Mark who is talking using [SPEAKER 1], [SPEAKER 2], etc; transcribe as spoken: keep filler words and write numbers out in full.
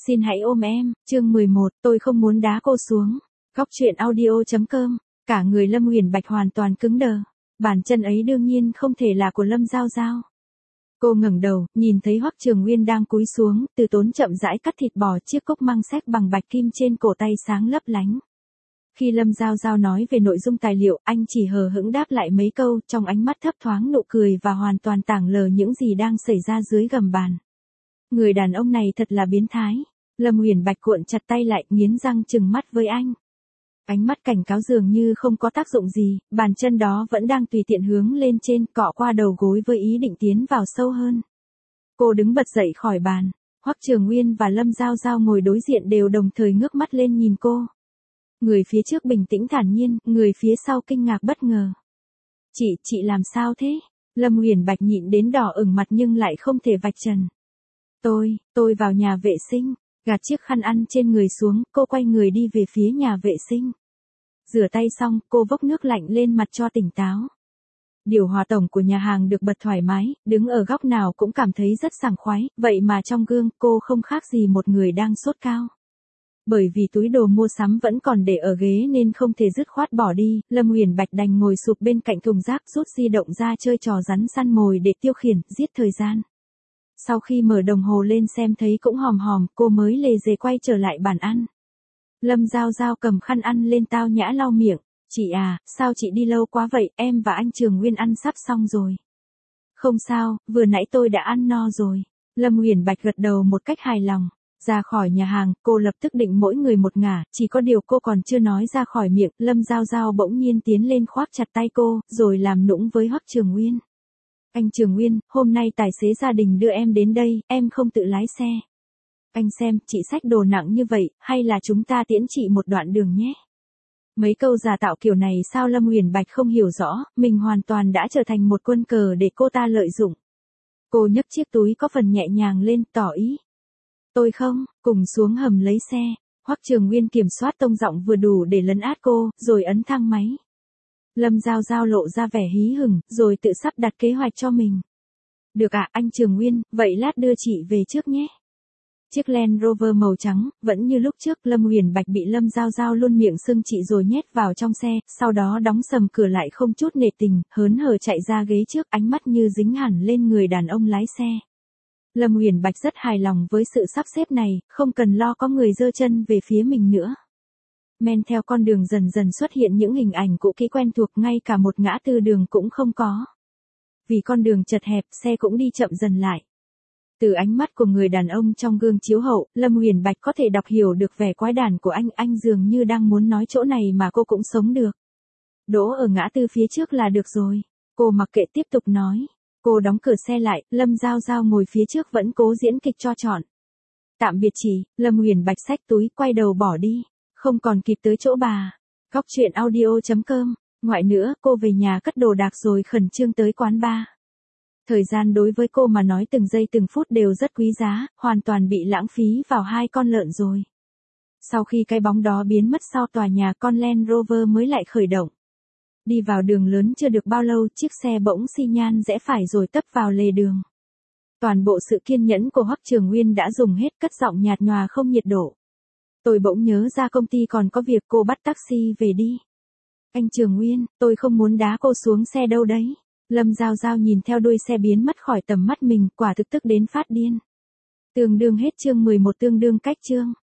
[SPEAKER 1] Xin hãy ôm em, chương mười một, tôi không muốn đá cô xuống. Góc truyện audio chấm com, cả người Lâm Uyển Bạch hoàn toàn cứng đờ. Bàn chân ấy đương nhiên không thể là của Lâm Giao Giao. Cô ngẩng đầu, nhìn thấy Hoắc Trường Nguyên đang cúi xuống, từ tốn chậm rãi cắt thịt bò, chiếc cốc măng xách bằng bạch kim trên cổ tay sáng lấp lánh. Khi Lâm Giao Giao nói về nội dung tài liệu, anh chỉ hờ hững đáp lại mấy câu, trong ánh mắt thấp thoáng nụ cười và hoàn toàn tảng lờ những gì đang xảy ra dưới gầm bàn. Người đàn ông này thật là biến thái. Lâm Uyển Bạch cuộn chặt tay lại, nghiến răng trừng mắt với anh. Ánh mắt cảnh cáo dường như không có tác dụng gì, bàn chân đó vẫn đang tùy tiện hướng lên trên, cọ qua đầu gối với ý định tiến vào sâu hơn. Cô đứng bật dậy khỏi bàn. Hoắc Trường Nguyên và Lâm Giao Giao ngồi đối diện đều đồng thời ngước mắt lên nhìn cô. Người phía trước bình tĩnh thản nhiên, người phía sau kinh ngạc bất ngờ. Chị, chị làm sao thế? Lâm Uyển Bạch nhịn đến đỏ ửng mặt nhưng lại không thể vạch trần. Tôi, tôi vào nhà vệ sinh, gạt chiếc khăn ăn trên người xuống, cô quay người đi về phía nhà vệ sinh. Rửa tay xong, cô vốc nước lạnh lên mặt cho tỉnh táo. Điều hòa tổng của nhà hàng được bật thoải mái, đứng ở góc nào cũng cảm thấy rất sảng khoái, vậy mà trong gương cô không khác gì một người đang sốt cao. Bởi vì túi đồ mua sắm vẫn còn để ở ghế nên không thể dứt khoát bỏ đi, Lâm Uyển Bạch đành ngồi sụp bên cạnh thùng rác, rút di động ra chơi trò rắn săn mồi để tiêu khiển, giết thời gian. Sau khi mở đồng hồ lên xem thấy cũng hòm hòm, cô mới lề dề quay trở lại bàn ăn. Lâm Giao Giao cầm khăn ăn lên tao nhã lau miệng. Chị à, sao chị đi lâu quá vậy, em và anh Trường Nguyên ăn sắp xong rồi. Không sao, vừa nãy tôi đã ăn no rồi. Lâm Uyển Bạch gật đầu một cách hài lòng. Ra khỏi nhà hàng, cô lập tức định mỗi người một ngả, chỉ có điều cô còn chưa nói ra khỏi miệng, Lâm Giao Giao bỗng nhiên tiến lên khoác chặt tay cô, rồi làm nũng với Hoắc Trường Nguyên. Anh Trường Nguyên, hôm nay tài xế gia đình đưa em đến đây, em không tự lái xe. Anh xem, chị xách đồ nặng như vậy, hay là chúng ta tiễn chị một đoạn đường nhé. Mấy câu giả tạo kiểu này sao Lâm Uyển Bạch không hiểu rõ, mình hoàn toàn đã trở thành một quân cờ để cô ta lợi dụng. Cô nhấc chiếc túi có phần nhẹ nhàng lên, tỏ ý. Tôi không, cùng xuống hầm lấy xe. Hoắc Trường Nguyên kiểm soát tông giọng vừa đủ để lấn át cô, rồi ấn thang máy. Lâm Giao Giao lộ ra vẻ hí hửng, rồi tự sắp đặt kế hoạch cho mình. Được ạ, anh Trường Nguyên, vậy lát đưa chị về trước nhé. Chiếc Land Rover màu trắng, vẫn như lúc trước, Lâm Uyển Bạch bị Lâm Giao Giao luôn miệng xưng chị rồi nhét vào trong xe, sau đó đóng sầm cửa lại không chút nể tình, hớn hở chạy ra ghế trước, ánh mắt như dính hẳn lên người đàn ông lái xe. Lâm Uyển Bạch rất hài lòng với sự sắp xếp này, không cần lo có người giơ chân về phía mình nữa. Men theo con đường dần dần xuất hiện những hình ảnh cũ kỹ quen thuộc, ngay cả một ngã tư đường cũng không có. Vì con đường chật hẹp, xe cũng đi chậm dần lại. Từ ánh mắt của người đàn ông trong gương chiếu hậu, Lâm Uyển Bạch có thể đọc hiểu được vẻ quái đản của anh, anh dường như đang muốn nói chỗ này mà cô cũng sống được. Đỗ ở ngã tư phía trước là được rồi. Cô mặc kệ tiếp tục nói. Cô đóng cửa xe lại, Lâm Giao Giao ngồi phía trước vẫn cố diễn kịch cho trọn. Tạm biệt chị, Lâm Uyển Bạch xách túi, quay đầu bỏ đi. Không còn kịp tới chỗ bà. Góc truyện audio chấm com. Ngoại nữa, cô về nhà cất đồ đạc rồi khẩn trương tới quán bar. Thời gian đối với cô mà nói từng giây từng phút đều rất quý giá, hoàn toàn bị lãng phí vào hai con lợn rồi. Sau khi cái bóng đó biến mất sau tòa nhà, con Land Rover mới lại khởi động. Đi vào đường lớn chưa được bao lâu, chiếc xe bỗng xi nhan rẽ phải rồi tấp vào lề đường. Toàn bộ sự kiên nhẫn của Hoắc Trường Nguyên đã dùng hết, cất giọng nhạt nhòa không nhiệt độ. Tôi bỗng nhớ ra công ty còn có việc, cô bắt taxi về đi. Anh Trường Nguyên, tôi không muốn đá cô xuống xe đâu đấy. Lâm Giao Giao nhìn theo đuôi xe biến mất khỏi tầm mắt mình, quả thực tức đến phát điên. Tương đương hết chương mười một, tương đương cách chương.